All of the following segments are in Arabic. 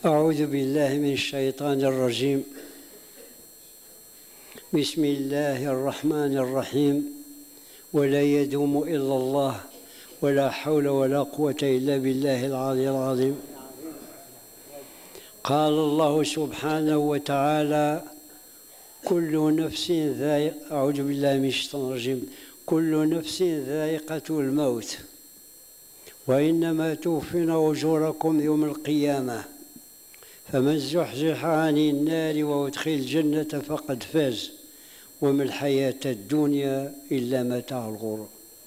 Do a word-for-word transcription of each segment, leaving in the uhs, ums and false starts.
أعوذ بالله من الشيطان الرجيم. بسم الله الرحمن الرحيم. ولا يدوم إلا الله، ولا حول ولا قوة إلا بالله العلي العظيم. قال الله سبحانه وتعالى: كل نفس ذائقة أعوذ بالله من الشيطان الرجيم كل نفس ذائقة الموت، وإنما توفون أجوركم يوم القيامة، فمن زحزح عن النار وأدخل الجنة فقد فاز، وما الحياة الدنيا إلا متاع الغرور.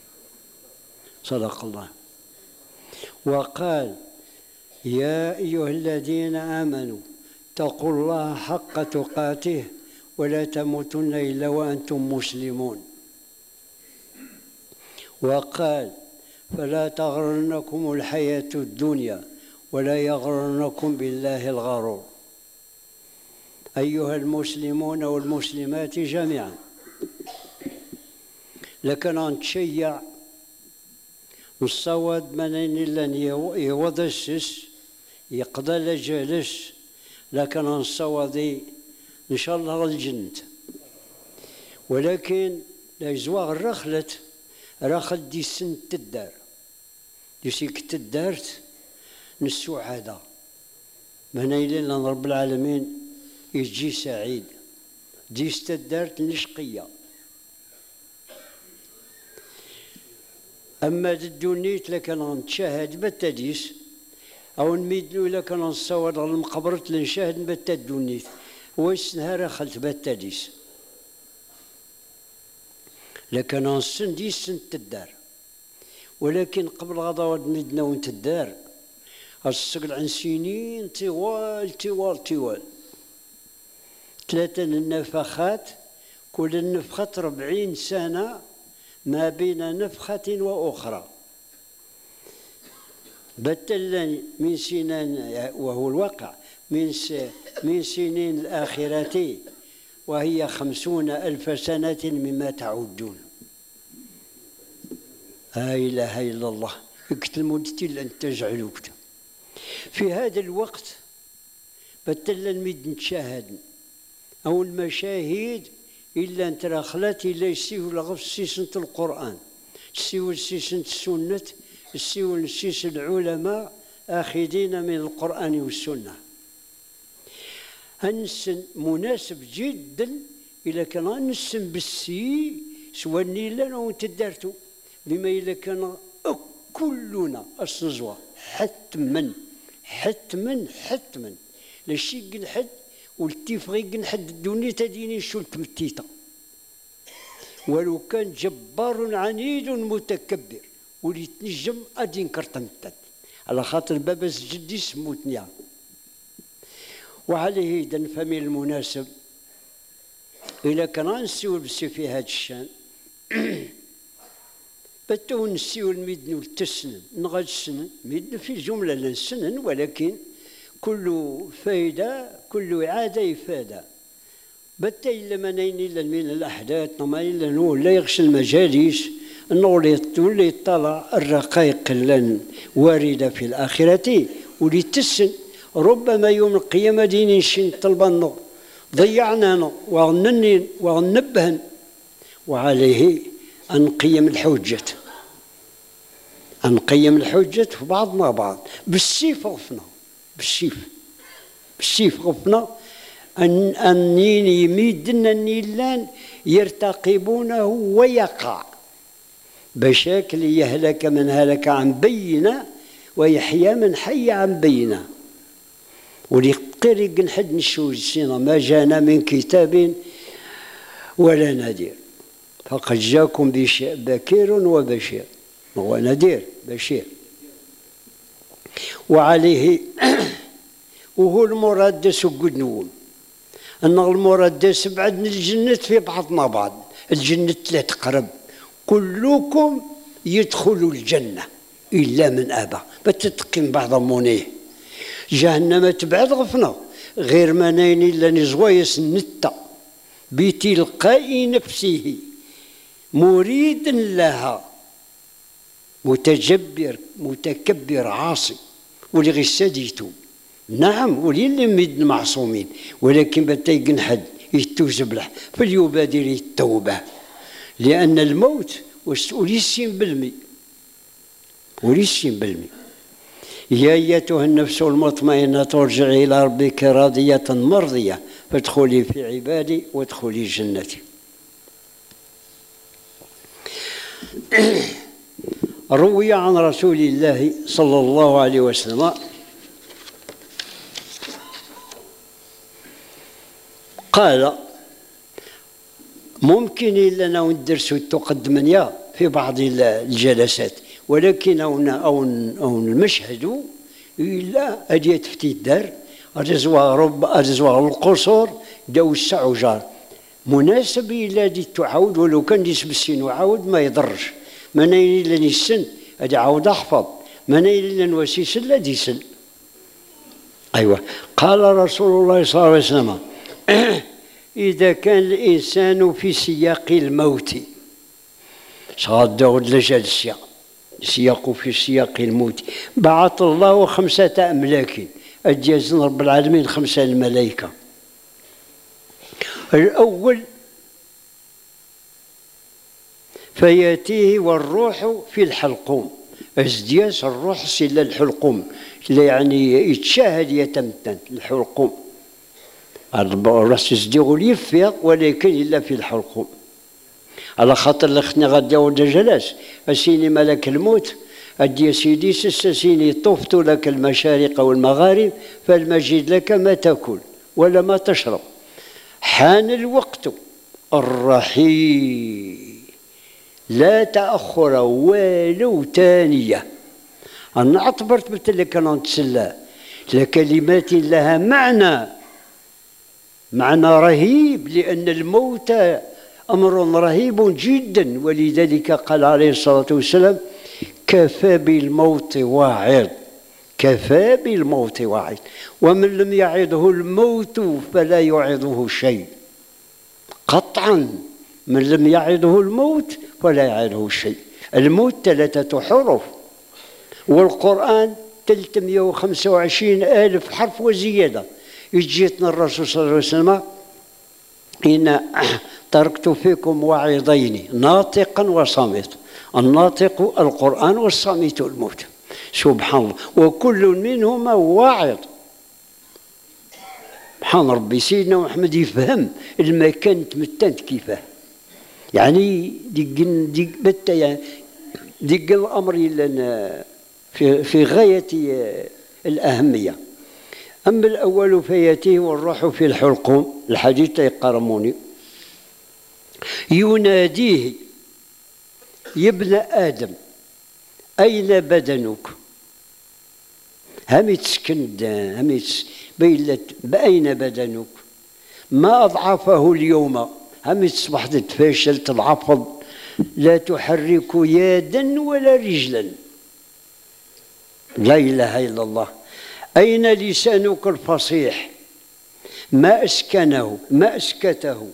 صدق الله. وقال: يا أيها الذين آمنوا اتقوا الله حق تقاته ولا تموتن إلا وأنتم مسلمون. وقال: فلا تغرنكم الحياة الدنيا ولا يغرنكم بالله الغرور. أيها المسلمون والمسلمات جميعا، لكن نتشيع نصوت منين لن يوضسس يقضى لجالس، لكن نصوت إن شاء الله الجنة. ولكن لا يزواغ الرخلت رخل دي سنة الدار دي سيكت الدارت نسعادة منين لن رب العالمين يجي سعيد. دي استدارت نشقية. أما الدنيت لكن نتشاهد بالتديس أو نميدلو لكن نصور على المقبرة لنشاهد بالتدنيت ويسنها خلت بالتديس، لكن نسن دي سنة الدار. ولكن قبل غضوات مدنا وانت الدار السقل عن سنين طوال طوال طوال ثلاثة النفخات، كل النفخة ربعين سنة ما بين نفخة وأخرى. بتلا من سنين وهو الواقع من من سنين الآخرة وهي خمسون ألف سنة مما تعدون. لا إله إلا الله. اكتب مدتي لأن تجعلوك في هذا الوقت بتلا المد نتشاهد أو المشاهد إلا أن تراخلات إلا يسيو لغف سيسنة القرآن، يسيو سيسنة السنة، يسيو سيس العلماء آخذين من القرآن والسنة. أنسن مناسب جدا إذا كان أنسن بالسي سوى النيلان وانتدارتو، بما إذا كان كلنا أصنزوا حتما حتما حتما لشي قل حد والتيفغي قل حد الدنيا تديني شلت متيتا، ولو كان جبار عنيد متكبر وليتنجم أدين كرتمتت على خاطر بابا جدي سموتني. وعليه إذن فمن المناسب إلا كان نسيو بسي في هذا الشان بتو نسيو الميدن والتسنن نغاد السنن ميدن في الجملة لنسنن، ولكن كل فايدة كل إعادة إفادة. بتا إلا منين إلا من الأحداث نما إلا نور لا يغشى المجالس النور اللي يطلع الرقائق اللي واردة في الآخرة واللي تسن ربما يوم القيامة ديني شين طلبنا ضيعنا وغنني وغنبهن. وعليه أن نقيم الحجة أن نقيم الحجة في بعضنا بعض بالسيف غفنا بالسيف بالسيف غفنا أن أنين يميدنا النيلان يرتقبونه ويقع بشكل يهلك من هلك عن بينه ويحيى من حي عن بينه. ولقرق نحد نشوج سينا ما جانا من كتاب ولا نذير، فقد جاكم بكير وبشير. هو نذير بشير. وعليه وهو المراد سجود نقول أن المراد بعد من الجنة في بعضنا بعض. الجنة لا تقرب كلكم يدخلوا الجنة إلا من أبى بتتقين بعض منيه. جهنم تبعد غفنا غير منين إلا نزوايس نتا بتلقاء نفسه مريد لها متجبر متكبر عاصي ولغي سديتو نعم ولي ميد معصومين، ولكن بتيقن حد يتوزبلح فليبادر التوبة، لأن الموت وليسين بالمي وليسين بالمي. يا أيتها النفس المطمئنة ارجعي إلى ربك راضية مرضية فادخلي في عبادي وادخلي جنتي. روي عن رسول الله صلى الله عليه وسلم قال: ممكن لنا ندرسوا التقدمنيا في بعض الجلسات، ولكن أو أو المشهد إلا أدي تفتي الدار أرزوا رب أرزوا القصور داو السعجار مناسب إلا دي تعاود، ولو كان دي سبسين وعاود ما يضرش. ما نايل إلا نسن أدي عاود أحفظ، ما نايل إلا نواسيس لا دي سن. أيوة. قال رسول الله صلى الله عليه وسلم: إذا كان الإنسان في سياق الموت، شغال داود لجالسيا سياق في سياق الموت، بعث الله خمسة أملاك أجازن رب العالمين خمسة الملائكة. الأول فياتيه والروح في الحلقوم، أزدياس الروح سلا الحلقوم، يعني يتشاهد يتمتن الحلقوم، الراس يزديغ اليفيق ولكن إلا في الحلقوم. على خاطر لختنا غدا ودا جلاس أسيني ملك الموت أدي سيدي سسسيني طفت لك المشارق والمغارب فالمجيد لك ما تأكل ولا ما تشرب، حان الوقت الرحيل لا تأخر ولو ثانية. أنا اعتبرت قلت لك أنا نتسلى لكلمات لها معنى معنى رهيب، لأن الموت أمر رهيب جدا، ولذلك قال عليه الصلاة والسلام: كفى بالموت واعظ، كفى بالموت واعظ، ومن لم يعظه الموت فلا يعظه شيء. قطعا من لم يعظه الموت فلا يعظه شيء. الموت ثلاثة حروف، والقرآن ثلاثمائة وخمسة وعشرين ألف حرف وزيادة. يجيتنا الرسول صلى الله عليه وسلم: إن تركت فيكم واعظين ناطقا وصامت، الناطق القرآن والصامت الموت. سبحان الله، وكل منهما واعظ. سبحان ربي، سيدنا محمد يفهم المكان تمتنت كيفاه، يعني ديك ديك بتا يعني ديك الأمر في في غاية الأهمية. أما الأول فياتيه والروح في الحلقوم، الحديث يقرموني، يناديه: يا ابن آدم أين بدنك؟ هم يتسكن هم يتس بيلت بأين بدنك؟ ما أضعفه اليوم؟ هم يتصبح تتفاشل تضعفض، لا تحرك يدا ولا رجلا. لا إله إلا الله. أين لسانك الفصيح؟ ما أسكنه ما أسكته.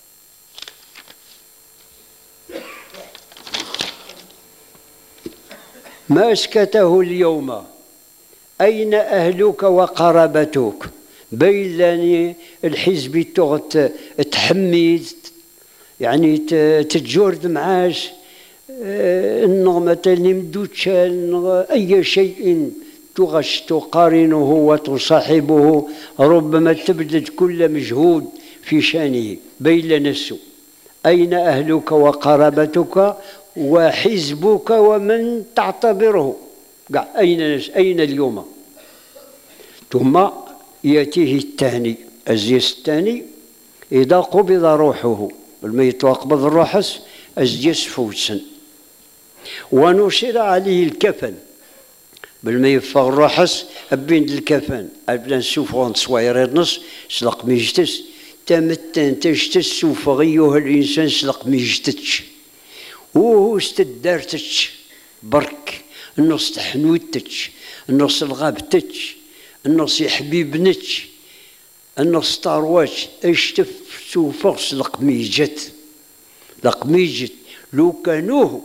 ما أسكته اليوم. أين أهلك وقرابتك؟ بيلاني الحزب تغت تحمي يعني تتجورد معاش النغمة اللي مدوتشان أي شيء تغش تقارنه وتصاحبه، ربما تبذل كل مجهود في شأنه بين نفسه. أين أهلك وقرابتك وحزبك ومن تعتبره؟ أين أين اليوم؟ ثم يأتيه الثاني، الزيس الثاني: إذا قبض روحه، الميت وقبض الروحس الزيس فوتسن، ونشر عليه الكفن، بالما يفغ الروحس أبين الكفن أبدا نشوفو نتصوير نص سلق ميجتس تمتن تجتس سوف أيها الإنسان سلق ميجتتش وهو استدارتش برك النص تحنوتتش النص الغابتتش النص يحبيبنتش النص طارواتش اشتف سوف سلق ميجت لق ميجت لو كانوه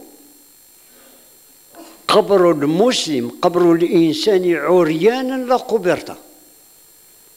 قبر المسلم قبر الإنسان عريانا لقبرته.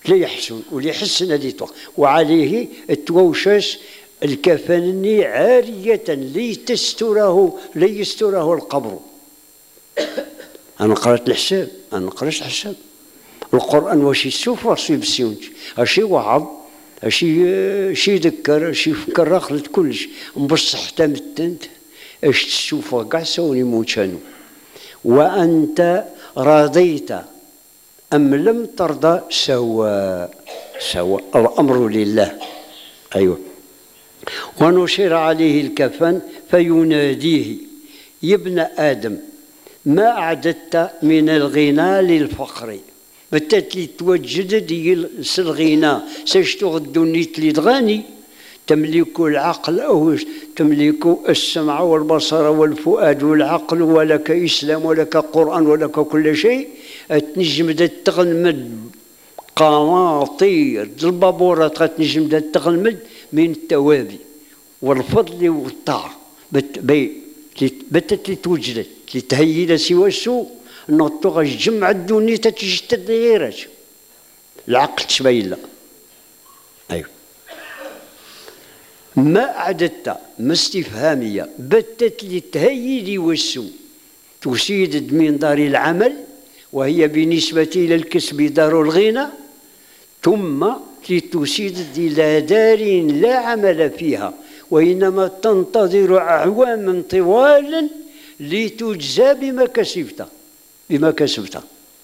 لا يحسن ولا يحسن هذه توق وعليه التووشاش الكفن عارية ليستره ليستره القبر. أنا قرأت الحساب، أنا قرأت الحساب. القرآن واش يسوف راسو بسيونج، أشي وعظ، أشي شي يذكر، أشي يفكر راخلت كلش، بصح حتى متنت اش تشوفه كاع سوني موتشانو. وأنت رضيت أم لم ترضى سواء سواء الأمر لله. أيوه. ونشر عليه الكفن فيناديه يا ابن آدم ما أعددت من الغنى للفقر. بتاتلي توجد ديال الغنى ساشتو الدنيت لي تغني تملك العقل أو تملك السمع والبصر والفؤاد والعقل ولك إسلام ولك قرآن ولك كل شيء. تنجم تغنمد قناطير البابورات غتنجم تغنمد من التوابي والفضل والطاعة بتت لي توجدت لي تهيل سوى السوء نوطو غتجمع الدنيا تتجتد غيرات العقل تبين. أيوه. ما أعددت ما استفهامية بتت لي تهيلي والسوء تسيدد من دار العمل وهي بالنسبة إلى الكسب دار الغنى ثم لتسيدد إلى دار لا عمل فيها وإنما تنتظر أعواما طوالا لتجزى بما كسبت بما كسبت.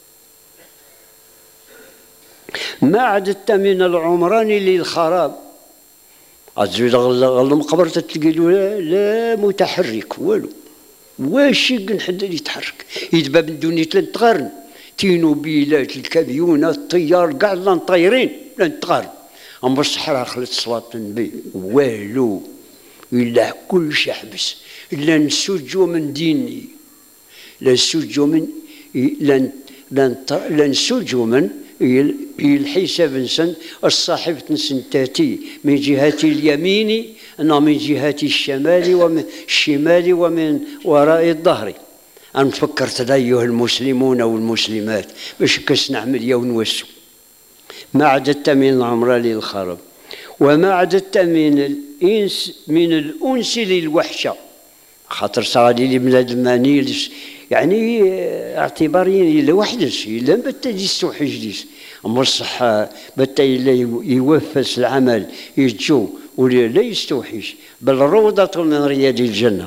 ما عددت من العمران للخراب أزيد المقبرة تلقى له لا متحرك والو واش يحد اللي يتحرك يدباب الدنيا لن تغارن تينوبيلات الكاميونات الطيار كاع لان طايرين لن تغارن أما الصحراء خلت صلاة النبي والو إلا كل شي حبس إلا نسجو من ديني لا نسجو من لن لن نسجو من الحساب نسن الصاحب تنسن تاتي من جهة اليمين أنا من جهة الشمال ومن الشمال ومن وراء الظهر. أنا فكرت أيها المسلمون والمسلمات باش كاش نعمل يوم وسو. ما عددت من العمر للخرب وما عددت من الإنس من الأنس للوحشة خاطر صادي لي بلاد مانيلش يعني اعتباريا إلا وحدش إلا بتا يستوحي جديس أما الصح بتا إلا يوفس العمل يجو ولا لا يستوحيش بل روضة من رياض الجنة.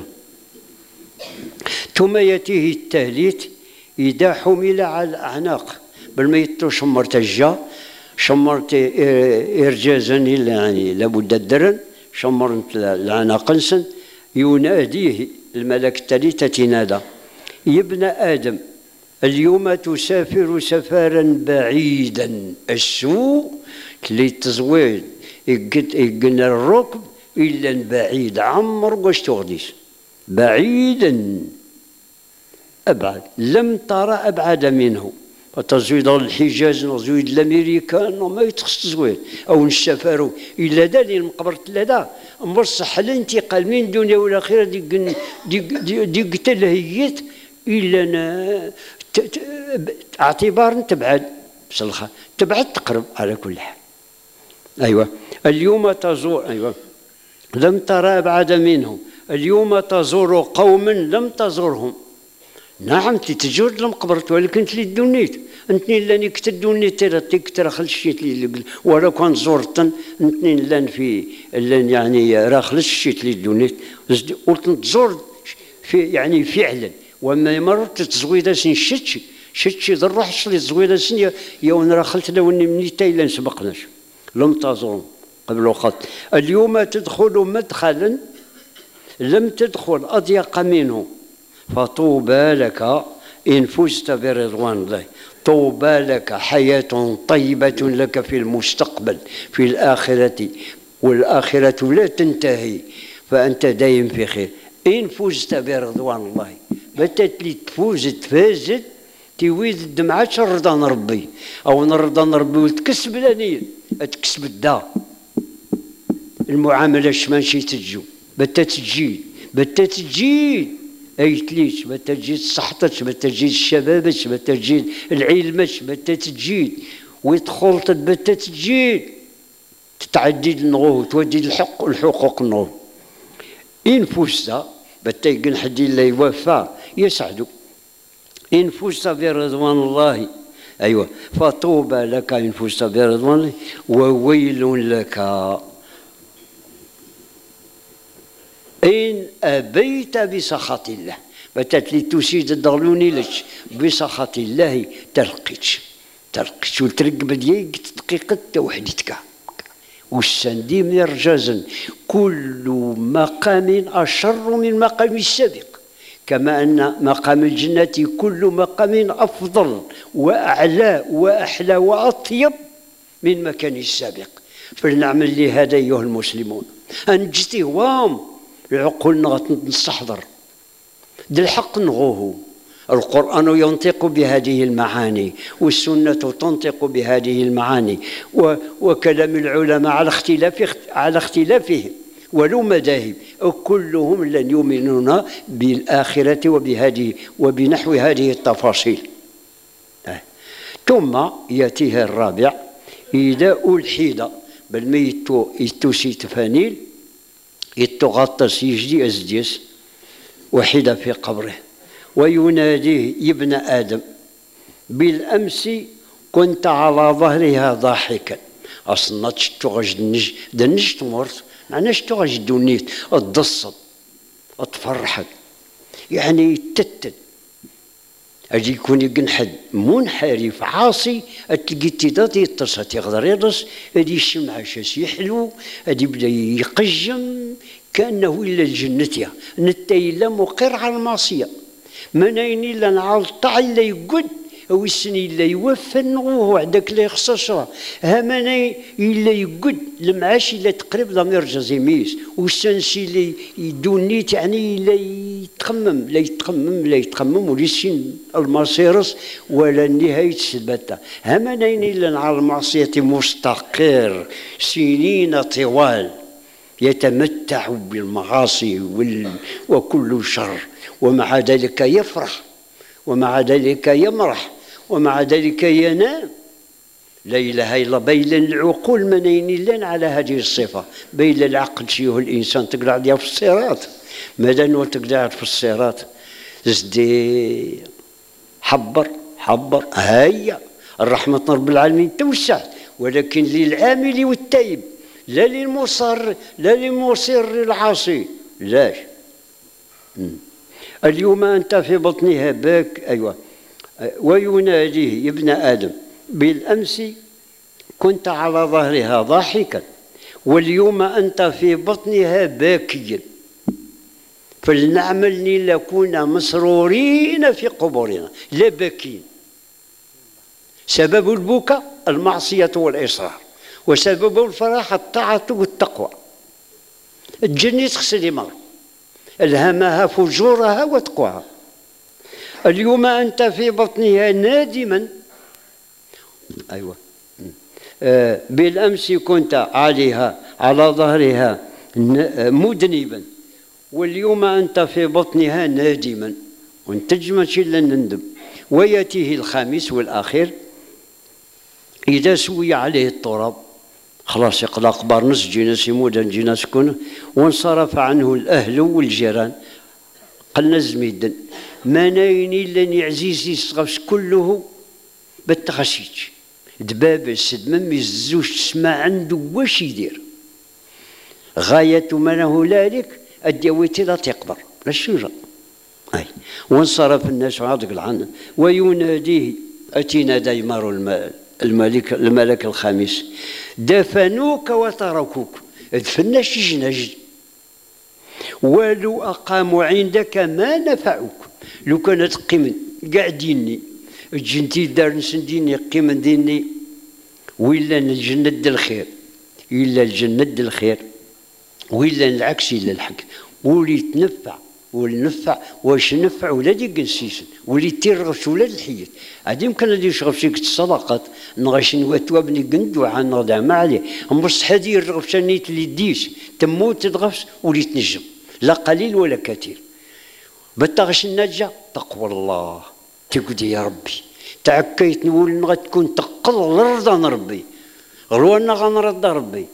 ثم يأتيه التهليت إذا حمل على الأعناق بل ما يطلو شمرت الجا شمرت إرجازا يعني لابد الدرن شمرت العناق نسن يناديه الملك الثالث تنادى يا ابن آدم اليوم تسافر سفرا بعيدا السوء اللي تزويد يقن الركب إلا بعيد عمر واش تغديش بعيدا أبعد لم ترى أبعد منه فتزويد الحجاز نزويد الأمريكان ما يتخص تزويد أو نسافروا إلا دا اللي مقبرة لدا مرصح الانتقال من الدنيا والآخرة ديك ديك تلهيت إلا اعتبار تبعد بصلخة تبعد تقرب على كل حال. أيوة. اليوم تزور أيوة لم ترى أبعد منه اليوم تزور قوما لم تزورهم. نعم تتجور المقبرة ولكن تلي دونيت انتني لاني كت دونيت ترى ترى خلشيت لي ولا كان زورتن انتني لان في لان يعني راه خلشيت لي دونيت قلت تزور في يعني فعلا وما مرت تزويده سن شتشي شتشي ضرحش لي تزويده سن يا راه خلت لو اني مني تايلا سبقناش لم تزور قبل وقت. اليوم تدخل مدخلا لم تدخل اضيق منه فطوبى لك إن فزت برضوان الله طوبى لك حياة طيبة لك في المستقبل في الآخرة والآخرة لا تنتهي فأنت دايم في خير إن فزت برضوان الله بتت لي تفوز تفازت تيويد الدمعة رضا ربي أو نرضى ربي وتكسب لانية تكسب الدا المعاملة شمانشي تجو بتت تجي بتت تجي أي تليش بتجيد صحتك بتجيد شبابك بتجيد العلمك بتجيد ويدخل تبت تجي تتعدي النغو تودي الحق الحقوق النغو إن فزت بتيقن حد اللي يوفى يسعدوا إن فزت برضوان الله أيوة فطوبى لك إن فزت برضوان الله وويل لك إن أبيت بسخط الله بتات لي تسيد الضغلوني لك بسخط الله ترقيتش ترقيتش وترقب ديك دقيقة توحدتك والسندي من رجازا كل مقام أشر من مقام السابق كما أن مقام الجنة كل مقام أفضل وأعلى وأحلى وأطيب من مكان السابق فلنعمل لهذا أيها المسلمون أنجتهم العقول نستحضر ده الحق نغوه القرآن ينطق بهذه المعاني والسنة تنطق بهذه المعاني وكلام العلماء على اختلاف على اختلافهم ولو مذاهب كلهم لن يؤمنون بالآخرة وبهذه وبنحو هذه التفاصيل. ثم يأتيها الرابع إذا ألحد بل ما يتو يتوسي تفانيل يتغطس يجدي أزديس وحيد في قبره ويناديه يا ابن آدم بالأمس كنت على ظهرها ضاحكا أصلا تشتغج دنج دنج تمرت معناها تشتغج دونيت تضصد تفرحك يعني تتت أجي يكون يقنحد منحرف عاصي تلقي تيضات يتصل يقدر يرس هادي الشمعة شاس يحلو هادي يبدا يقجم كأنه إلا الجنة نتا إلا مقر على المعصية منين إلا نعلطع إلا يقد أو السني إلا يوفى النغوه عندك لا يخصصها همنين إلا يقد المعاش إلا تقريب ضمير جزيميس والسنسي إلا يدونيت يعني إلا يتخمم لا يتخمم لا يتخمم وليسين المصيرس ولا نهاية سبتة همنين إلا على المعصية مستقر سنين طوال يتمتع بالمعاصي وكل شر ومع ذلك يفرح ومع ذلك يمرح ومع ذلك ينام لا إله إلا بين العقول منين إلا على هذه الصفة بين العقل شيوه الإنسان تقلع عليها في الصراط ماذا نقول تقلع في الصراط زدي حبر حبر هيا الرحمة رب العالمين توسعت ولكن للعامل والتائب لا للمصر لا للمصر العاصي لاش اليوم أنت في بطنها باك أيوة ويناديه يا ابن آدم بالأمس كنت على ظهرها ضاحكا واليوم أنت في بطنها باكيا فلنعمل لنكون مسرورين في قبورنا لا باكين سبب البكاء المعصية والإصرار وسبب الفرح الطاعة والتقوى الجنة تغسل مر ألهمها فجورها وتقواها اليوم أنت في بطنها نادما أيوة آه بالأمس كنت عليها على ظهرها مذنبا واليوم أنت في بطنها نادما وانتجمت إلا نندم ويأتيه الخامس والأخير إذا سوي عليه التراب خلاص يقضى أخبار نص جينا سيمودا جينا سكون وانصرف عنه الأهل والجيران قلنا زميدا ما نايني لن عزيزي الصغفش كله بالتخشيش دباب السد ممي الزوج تسمع عنده واش يدير غاية ما له ذلك الديويتي لا تقدر لا الشجرة أي وانصرف الناس عادق العن ويناديه أتينا ديمار المال الملك الملك الخامس دفنوك وتركوك دفناش جناج ولو أقاموا عندك ما نفعوك لو كانت قيمن قاعديني جنتي دار نسنديني قيمن ديني وإلا الجنة د الخير إلا الجنة د الخير وإلا العكس إلا الحق ولي تنفع والنفع واش نفع ولا ديك نسيسن ولي تيرغش ولا الحيط عاد يمكن اللي يشغل فيك الصدقات نغاش نواتوا بني قند وعن نضع ما عليه بصح هذه الرغبشه نيت اللي ديش تموت تدغفش ولي تنجم لا قليل ولا كثير بتغش النجا تقوى الله تقول يا ربي تعكيت نقول غتكون تقل الرضا نربي غلوانا غنرضى ربي.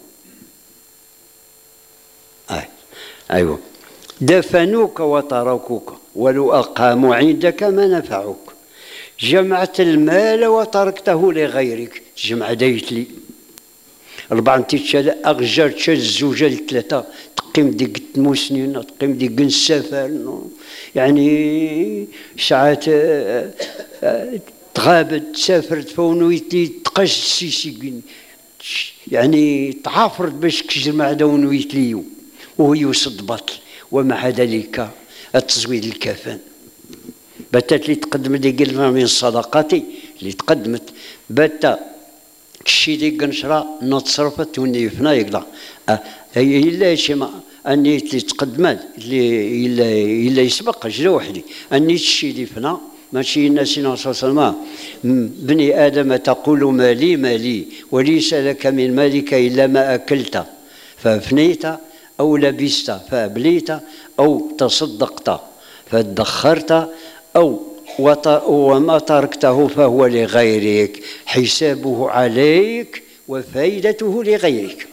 أي. أيوه دفنوك وتركوك ولو أقاموا عندك ما نفعوك. جمعت المال وتركته لغيرك. جمع دايت لي أربعة تيتشال أغجر تشال الزوجة لثلاثة تقيم ديك تموسنين تقيم ديك السفر يعني ساعات تغابت تسافرت فونويتي تقاش السيسي يعني تعافرت باش تجمع دونويت ليو وهو يوصد بطل. ومع ذلك التزويد الكفن باتت اللي تقدم لي قلنا من صدقاتي اللي تقدمت باتا كشي ديك نشرا نتصرفت ونيفنا يقلا هي الا شي ما اني اللي تقدمت اللي الا الا يسبق جرا وحدي اني تشي ديفنا ماشي الناس صلى بني ادم تقول مالي مالي وليس لك من مالك الا ما اكلت فافنيت او لبست فابليت او تصدقت فادخرت او وما تركته فهو لغيرك حسابه عليك وفائدته لغيرك.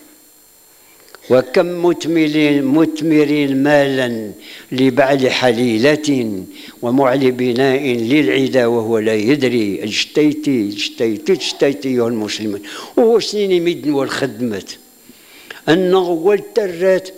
وكم متمر متمر مالا لبعل حليلة ومعل بناء للعدا وهو لا يدري. اجتيتي اجتيتي اجتيتي ايها المسلمين. وهو سنين مدن والخدمات انه والترات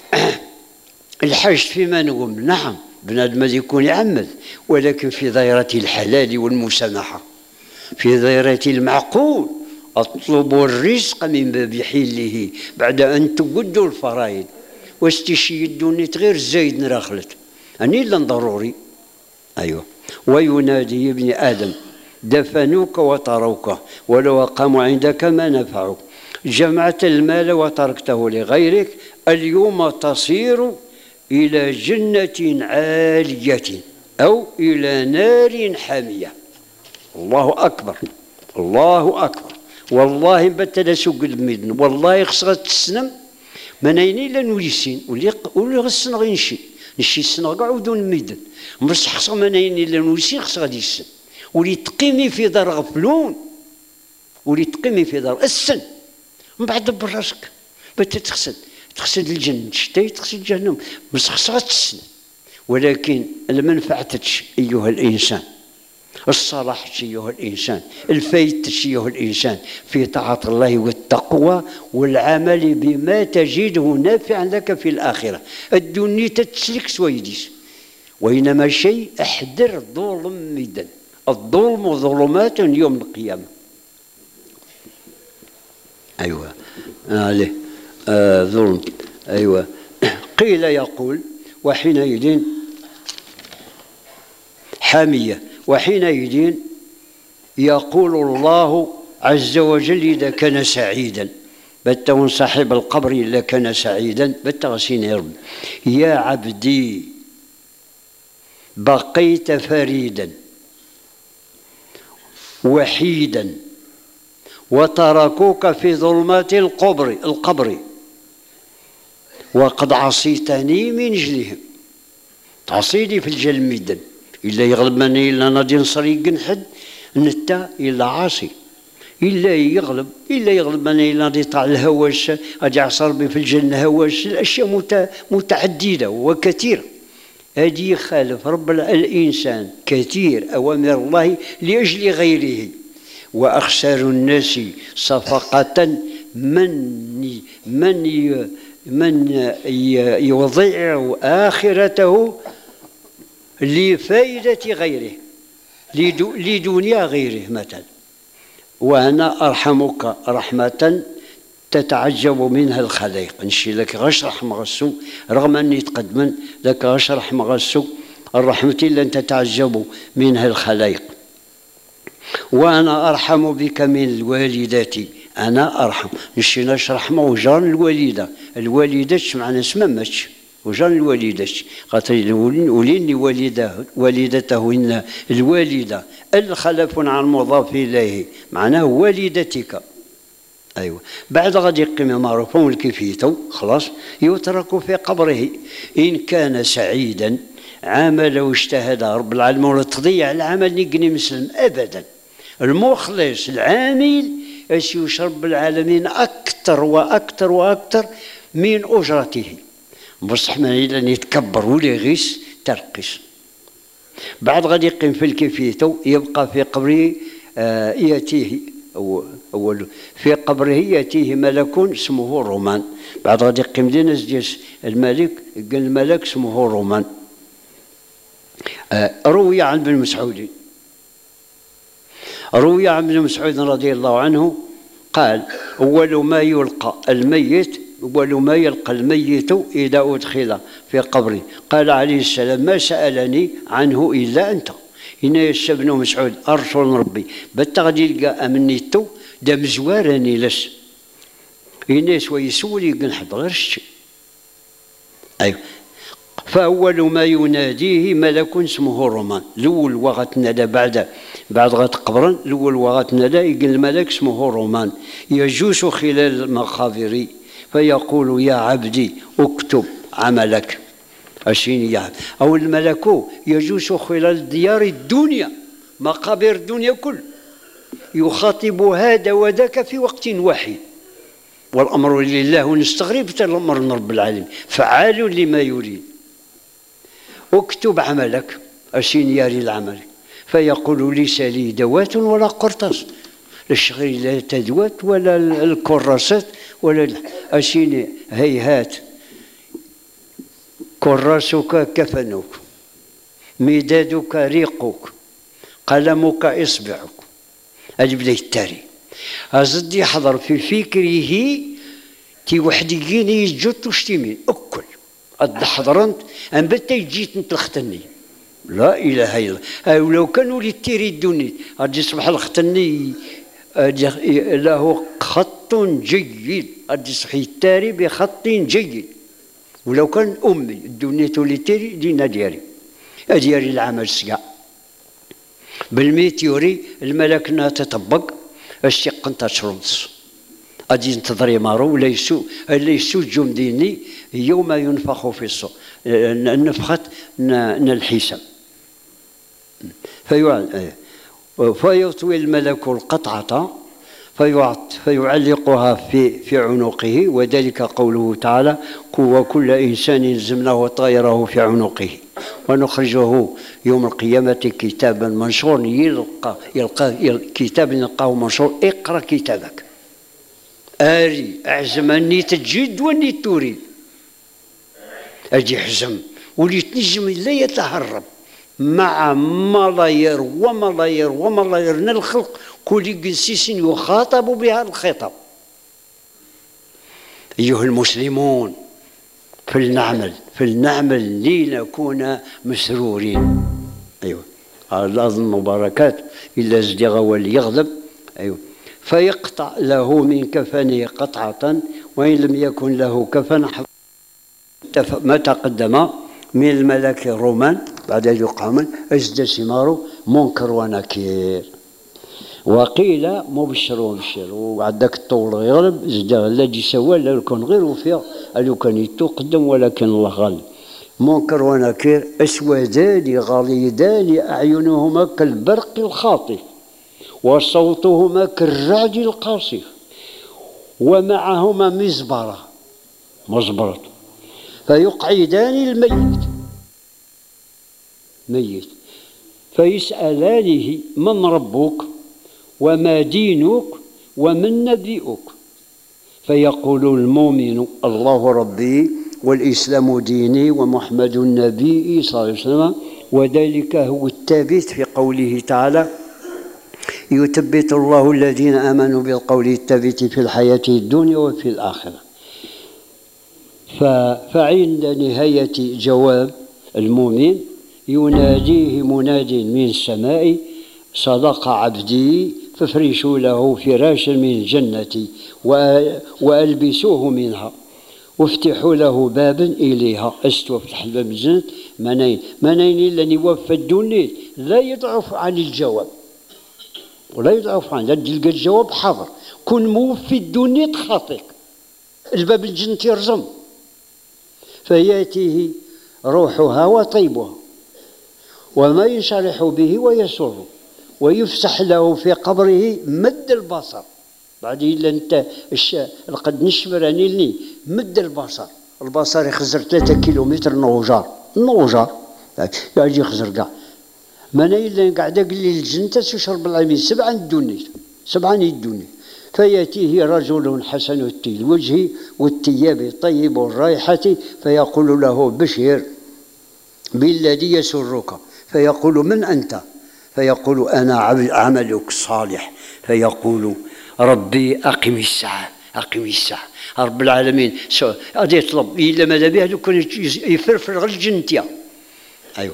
الحج فيما نقوم. نعم بنادم يكون يعمل ولكن في دائرة الحلال والمسامحة في دائرة المعقول. اطلبوا الرزق من باب حله بعد ان تقدوا الفرائض واستشيدوني غير زايد نراخلت اني لن ضروري. ايوه وينادي يا ابن ادم دفنوك وتروك ولو اقاموا عندك ما نفعوك. جمعت المال وتركته لغيرك اليوم تصير إلى جنة عالية أو إلى نار حامية. الله أكبر الله أكبر. والله بتلا سوق الميدن والله خصها تسنم منايني لا نوليسين ولي غسن غير نشي نشي السنة كاع ودون الميدن بس خصها منايني لا نوليسين خصها غادي السن ولي تقيمي في دار غفلون ولي تقيمي في دار السن من بعد دبر راسك بتا تغسل تغسل الجنة تشتي تغسل جهنم بس خصها تسن. ولكن المنفعة أيها الإنسان الصلاح أيها الإنسان الفايدة أيها الإنسان في طاعة الله والتقوى والعمل بما تجده نافعا لك في الآخرة. الدنيا تتسلك سويديس وإنما شيء أحذر الظلم ميدان. الظلم ظلمات يوم القيامة. أيوة عليه آه ظلم. أيوة قيل يقول وحينئذ حامية وحينئذ يقول الله عز وجل إذا كان سعيدا بتون صاحب القبر إذا كان سعيدا بتغسين يرب يا عبدي بقيت فريدا وحيدا وتركوك في ظلمات القبر القبر وقد عصيتني من جلهم. تعصيني في الجل ميدان إلا يغلب مني إلا نادي نصري حد نتا إلا عاصي إلا يغلب إلا يغلب مني إلا نادي طاع الهواش أجي عصر بي في الجنة هواش. الأشياء متعددة وكثيرة. هذه يخالف رب الإنسان كثير أوامر الله لأجل غيره. وأخسر الناس صفقة من من من يضيع آخرته لفائدة غيره لدنيا غيره مثلا. وأنا أرحمك رحمة تتعجب منها الخلائق. نشي لك غشرح مغسو رغم أني تقدمن لك غشرح مغسو الرحمة اللي تتعجب منها الخلائق. وأنا أرحم بك من الوالدات. أنا أرحم نشي نشرح موجان الوالدة الوالدة معنى اسمها ماتش وجان الوالدة خاطر وليني والده والدتهن الوالدة الخلف عن مضاف إليه معناه والدتك. أيوة بعد غادي يقيم معروفهم الكيفيته خلاص يترك في قبره. إن كان سعيدا عمل واجتهد رب العالمين ولا تضيع العمل نقني مسلم أبدا المخلص العامل اش يشرب العالمين أكثر وأكثر وأكثر من أجرته، بصح ما إلا يتكبر ولا يغيس ترقص. بعد غادي يقيم في الكيفيته، يبقى في قبره آه ياتيه أول في قبره ياتيه ملك اسمه رومان. بعد غادي يقيم دينا ديال الملك، قال الملك اسمه رومان. آه روي عن ابن مسعود روي عن ابن مسعود رضي الله عنه قال: أول ما يلقى الميت أول ما يلقى الميت إذا أدخل في قبره، قال عليه السلام: ما سألني عنه إلا أنت. هنا يا ابن مسعود أرسل ربي بالتغدي لقى أمنيتو دا مزوارني لس. هنا شوي يسولي يقول حد غير الشيء. أيوه. فأول ما يناديه ملك اسمه رومان. الأول وقت نادى بعد بعد غد قبرا، الأول وقت نادى يقول الملك اسمه رومان يجوس خلال المقابر فيقول: يا عبدي اكتب عملك. أشيني يعني أو الملك يجوس خلال ديار الدنيا، مقابر الدنيا كل، يخاطب هذا وذاك في وقت واحد، والأمر لله ونستغرب الأمر من رب العالمين فعال لما يريد. اكتب عملك. أشين ياري العمل. فيقول: ليس لي دوات ولا قرطاس، لا الشغل لا تدوات ولا الكراسات ولا أشين. هيهات كراسك كفنك، مدادك ريقك، قلمك إصبعك. أجيب لي التاري أزد يحضر في فكره تي وحدي جيني يسجد تشتمين أكل أد حضرنت أن بتا جيت نتلختني. لا إله إلا الله. ولو كانوا لي تيري الدنيا أجي يصبح الختني له خط جيد، أجي يصبح التاري بخط جيد. ولو كان أمي الدنيا تولي تيري دينا دياري دياري العمل سقع بالميتيوري الملكنا تطبق الشق انت تشرنص أجي انتظري مارو ليسو ليسو جمديني يوم ينفخ في الصور نفخت الحساب. فيطوي الملك القطعة فيعلقها في في عنقه، وذلك قوله تعالى: وكل إنسان يلزمناه طائره في عنقه ونخرجه يوم القيامة كتابا منشور. يلقى يلقى كتاب يلقاه منشور: اقرأ كتابك. آري أعزم أني تجد وأني تريد. أجي حزم وليت نجم لا يتهرب مع ملايير وملايير وملايير من الخلق كل جنسيس يخاطب بها الخطاب. أيها المسلمون، فلنعمل فلنعمل لنكون مسرورين. أيوه الله أظن بركات إلا ازدغ وليغضب. أيوه. فيقطع له من كفنه قطعة، وإن لم يكن له كفن ما تقدم من الملك الرومان بعد يقام أجد ثماره منكر ونكير. وقيل مبشر ومبشر، وعندك الطول غيرب زد الذي سوى لو كان غير وفيا لو كان يتقدم ولكن الله غالب. منكر ونكير أسودان غليظان أعينهما كالبرق الخاطف وصوتهما كالرعد القاصف ومعهما مزبرة مزبرة فيقعدان الميت ميت فيسألانه: من ربك وما دينك ومن نبيك؟ فيقول المؤمن: الله ربي والإسلام ديني ومحمد النبي صلى الله عليه وسلم. وذلك هو الثابت في قوله تعالى: يثبت الله الذين آمنوا بالقول الثابت في الحياة الدنيا وفي الآخرة. فعند نهاية جواب المؤمن يناديه مناد من السماء: صدق عبدي فافرشوا له فراشا من الجنة وألبسوه منها وافتحوا له بابا إليها. استفتح الباب من الجنة منين منين لن يوفى الدنيا لا يضعف عن الجواب ولا يضعف عنه، تلقى الجواب حاضر. كن موفي الدنيا تخاطيك الباب الجنة يرزم. فيأتيه روحها وطيبها وما ينشرح به ويسره ويفسح له في قبره مد البصر. بعد إلا أنت قد نشبر أنيلني مد البصر، البصر يخزر ثلاثة كيلومتر نوجار نوجار قاعد يخزر كاع. مانا إلا قاعد أقول لي الجنة تشرب العميل سبعا الدنيا سبعا الدنيا. فيأتيه رجل حسن الوجه والثياب الطيب والرائحة فيقول له بشر بالذي يسرك، فيقول من أنت؟ فيقول أنا عملك صالح، فيقول ربي أقم الساعة أقم الساعة. رب العالمين غادي يطلب إلا ماذا به كون يفرفر غير الجنة. أيوه.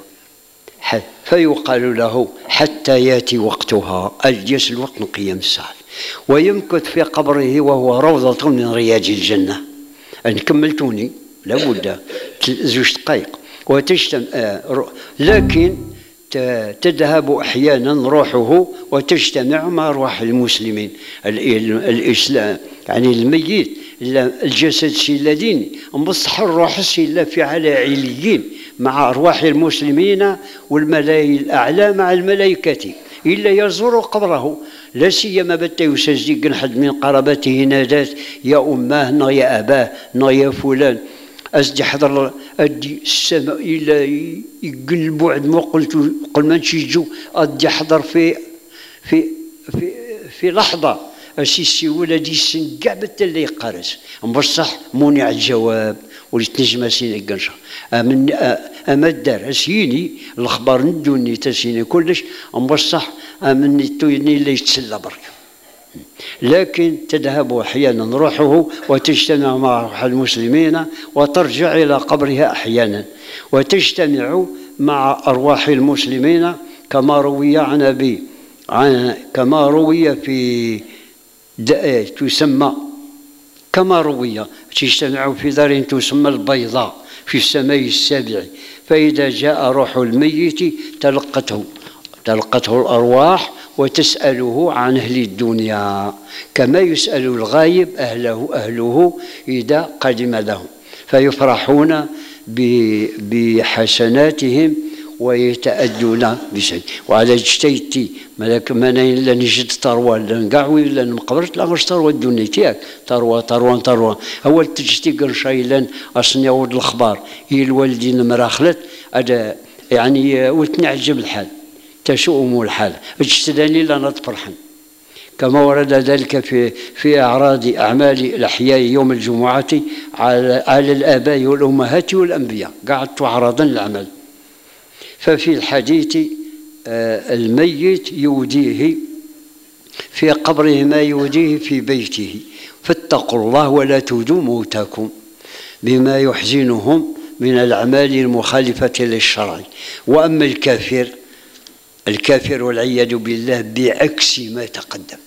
فيقال له حتى يأتي وقتها، أجلس الوقت من قيام الساعة، ويمكث في قبره وهو روضة من رياض الجنة. أن كملتوني لابد زوج دقائق. وتجتمع آه لكن تذهب أحيانا روحه وتجتمع مع أرواح المسلمين. الإسلام يعني الميت الجسد الذين مصح الروح السلة في على عليين مع أرواح المسلمين والملائكة الأعلى مع الملائكة إلا يزور قبره. لا سيما بتا يسجل حد من قرابته نادات يا أماه نا يا أباه نا يا فلان أزدي حضر أدي السماء إلا يقل البعد ما قلت قل ما نشيجو أدي حضر في في في في لحظة أسيسي ولدي السن كاع بتا اللي يقارس بصح منع الجواب ولتنجم سيني قنشا أمن أما الدار أسيني الأخبار ندوني تسيني كلش بصح أمن التويني اللي يتسلى برك. لكن تذهب أحيانا روحه وتجتمع مع روح المسلمين وترجع إلى قبرها أحيانا وتجتمع مع أرواح المسلمين كما روي عن أبي عن كما روي في تسمى كما روي تجتمع في دار تسمى البيضاء في السماء السابع. فإذا جاء روح الميت تلقته تلقته الأرواح وتسأله عن أهل الدنيا كما يسأل الغايب أهله أهله إذا قدم لهم، فيفرحون بحسناتهم ويتأدون بشيء. وعلى اجتيتي ملك منين لا نجد تروى لا نقعوي لا نقبرت لا غش تروى الدنيا تياك تروى تروى تروى أول تجتي قرشاي لان أصنع يعود الأخبار هي الوالدين مراخلت هذا يعني وتنعجب الحال تسوء الحال اجتداني لا نتفرحن كما ورد ذلك في في أعراض أعمال الأحياء يوم الجمعة على على الآباء والأمهات والأنبياء قاعد تعرض العمل. ففي الحديث الميت يوديه في قبره ما يوديه في بيته، فاتقوا الله ولا تودوا موتاكم بما يحزنهم من الأعمال المخالفة للشرع. وأما الكافر الكافر والعياذ بالله بعكس ما تقدم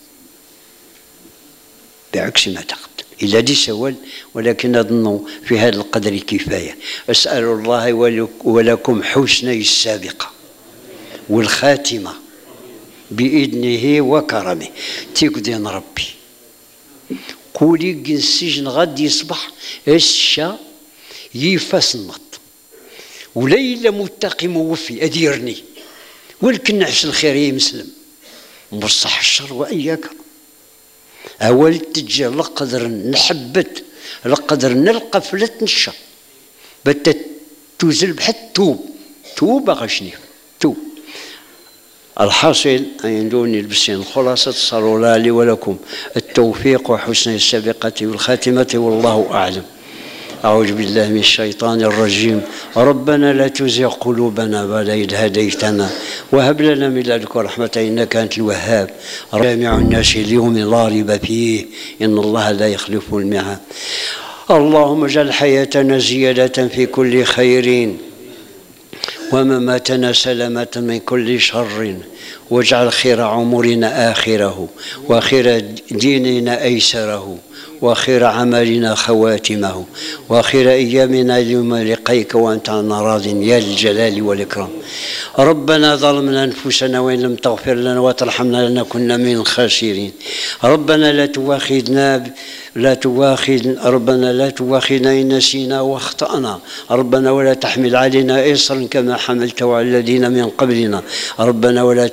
بعكس ما تقدم إلا دي سوال، ولكن أظن في هذا القدر كفاية. أسأل الله ولكم حسني السابقة والخاتمة بإذنه وكرمه. تقدين ربي قولي السجن غادي يصبح الشا يفاس النط وليلة متقي موفي أديرني ولكن نعش الخير يمسلم مصح الشر وإياك. أول تجي لقدر نحبت لقدر نلقى فلت الشر بتا توزل بحد توب توب غشني توب. الحاصل أن دوني البسين خلاصة صلوا الله لي ولكم التوفيق وحسن السابقة والخاتمة والله أعلم. أعوذ بالله من الشيطان الرجيم. ربنا لا تزغ قلوبنا بعد إذ هديتنا وهب لنا من لدنك رحمة إنك أنت الوهاب. جامع الناس اليوم لا ريب فيه إن الله لا يخلف الميعاد. اللهم اجعل حياتنا زيادة في كل خير ومماتنا سلامة من كل شر واجعل خير عمرنا آخره وخير ديننا أيسره وخير عملنا خواتمه وخير أيامنا يوم لقيك وأنت عنا راض يا الجلال والإكرام. ربنا ظلمنا أنفسنا وإن لم تغفر لنا وترحمنا لنكن من الخاسرين. ربنا لا تواخذنا لا تواخذ ربنا لا تواخذنا إن نسينا واخطأنا. ربنا ولا تحمل علينا إصرا كما حملته على الذين من قبلنا. ربنا ولا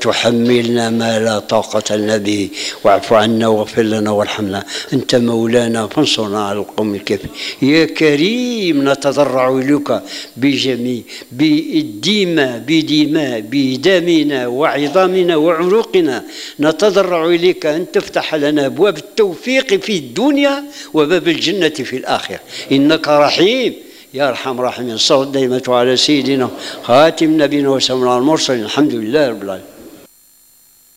تحملنا ما لا طاقة لنا به، واعف عنا واغفر لنا وارحمنا، أنت مولانا فانصرنا على القوم الكافرين. يا كريم نتضرع إليك بجميع بالدماء بدماء بدمنا وعظامنا وعروقنا، نتضرع إليك أن تفتح لنا أبواب التوفيق في الدنيا وباب الجنة في الآخرة، إنك رحيم يا أرحم الراحمين. الصلاة دائمة على سيدنا خاتم نبينا وسلام المرسلين. الحمد لله رب العالمين.